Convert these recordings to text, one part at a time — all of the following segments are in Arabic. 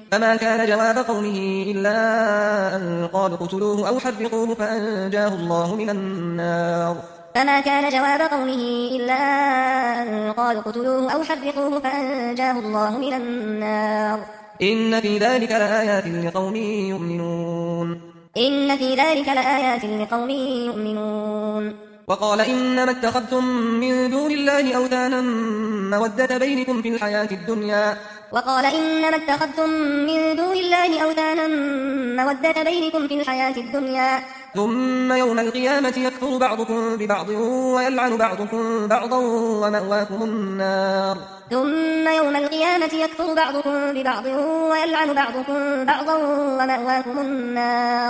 فما كان جواب قومه إلا أن قالوا اقتلوه أو حرقوه فأنجاه الله من النار. فما كان جواب قومه إلا أن قالوا اقتلوه أو حرقوه فأنجاه الله من النار. إن في ذلك لآيات لقوم يؤمنون. إن في ذلك لآيات لقوم يؤمنون. وقال إنما اتخذتم من دون الله أوثانا مودة بينكم في الحياة الدنيا. وقال إنما اتخذتم من دون الله أوثانا مودة بينكم في الحياة الدنيا ثم يوم القيامة يكفر بعضكم ببعض ويلعن بعضكم بعضا ومأواكم النار. ثم يوم القيامة يكفر بعضكم ببعض ويلعن بعضكم بعضا ومأواكم النار.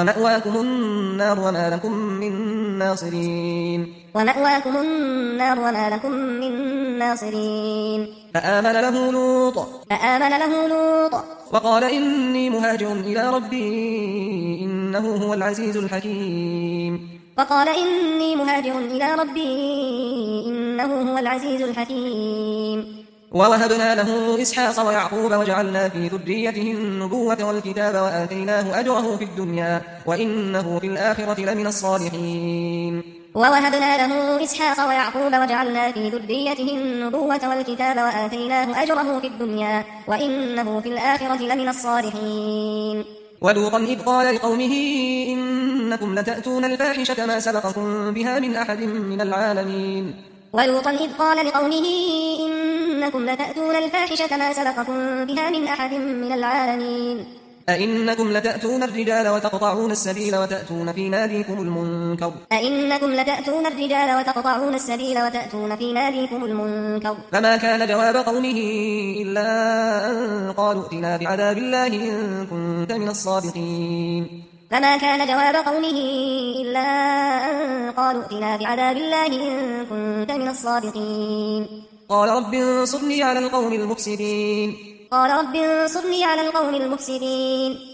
وما لكم من ناصرين. فآمن له لوط وقال إني مهاجر إلى ربي إنه هو العزيز الحكيم. ووهبنا له إسحاق ويعقوب وجعلنا في ذريته النبوة والكتاب وآتيناه أجره في الدنيا وإنه في الآخرة لمن الصالحين. ووهبنا له إسحاق ويعقوب وجعلنا في ذريته النبوة والكتاب وآتيناه أجره في الدنيا وإنه في الآخرة لمن الصالحين. ولوطا إذ قال لقومه إنكم لتأتون الفاحشة ما سبقكم بها من أحد من العالمين. أئنكم لتأتون الرجال وتقطعون السبيل وتأتون في ناديكم المنكر. فما كان جواب قومه إلا أن قالوا ائتنا بعذاب الله إن كنت من الصادقين. قال رب انصرني على القوم المفسدين.